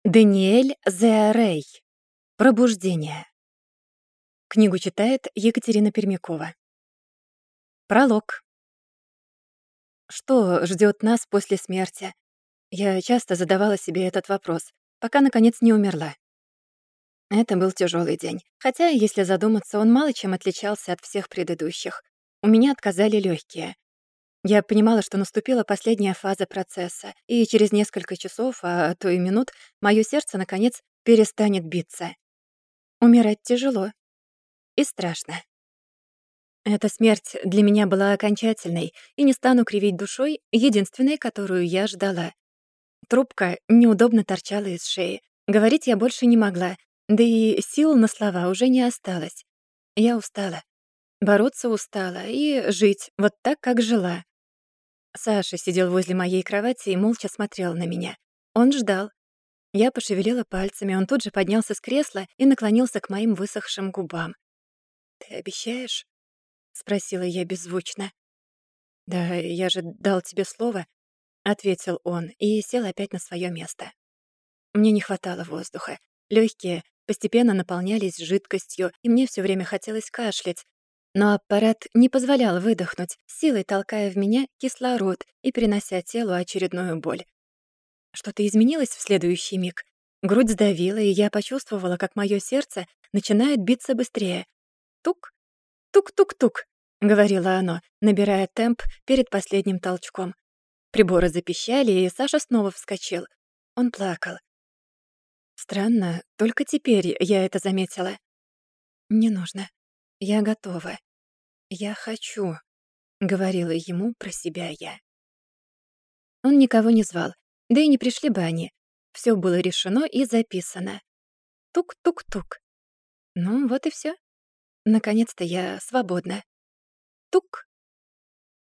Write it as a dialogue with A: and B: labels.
A: Даниэль Зеарей. Пробуждение. Книгу читает Екатерина Пермякова. Пролог. Что ждёт нас после смерти? Я часто задавала себе этот вопрос, пока, наконец, не умерла. Это был тяжёлый день, хотя, если задуматься, он мало чем отличался от всех предыдущих. У меня отказали лёгкие. Я понимала, что наступила последняя фаза процесса, и через несколько часов, а то и минут, моё сердце, наконец, перестанет биться. Умирать тяжело и страшно. Эта смерть для меня была окончательной, и не стану кривить душой, единственной, которую я ждала. Трубка неудобно торчала из шеи. Говорить я больше не могла, да и сил на слова уже не осталось. Я устала. Бороться устала и жить вот так, как жила. Саша сидел возле моей кровати и молча смотрел на меня. Он ждал. Я пошевелила пальцами, он тут же поднялся с кресла и наклонился к моим высохшим губам. «Ты обещаешь?» — спросила я беззвучно. «Да, я же дал тебе слово», — ответил он и сел опять на своё место. Мне не хватало воздуха. Лёгкие постепенно наполнялись жидкостью, и мне всё время хотелось кашлять. Но аппарат не позволял выдохнуть, силой толкая в меня кислород и принося телу очередную боль. Что-то изменилось в следующий миг. Грудь сдавила, и я почувствовала, как моё сердце начинает биться быстрее. «Тук, тук-тук-тук», — говорило оно, набирая темп перед последним толчком. Приборы запищали, и Саша снова вскочил. Он плакал. Странно, только теперь я это заметила. «Не нужно. Я готова. Я хочу», — говорила ему про себя я. Он никого не звал, да и не пришли бы они. Всё было решено и записано. Тук-тук-тук. Ну, вот и всё. Наконец-то я свободна. Тук.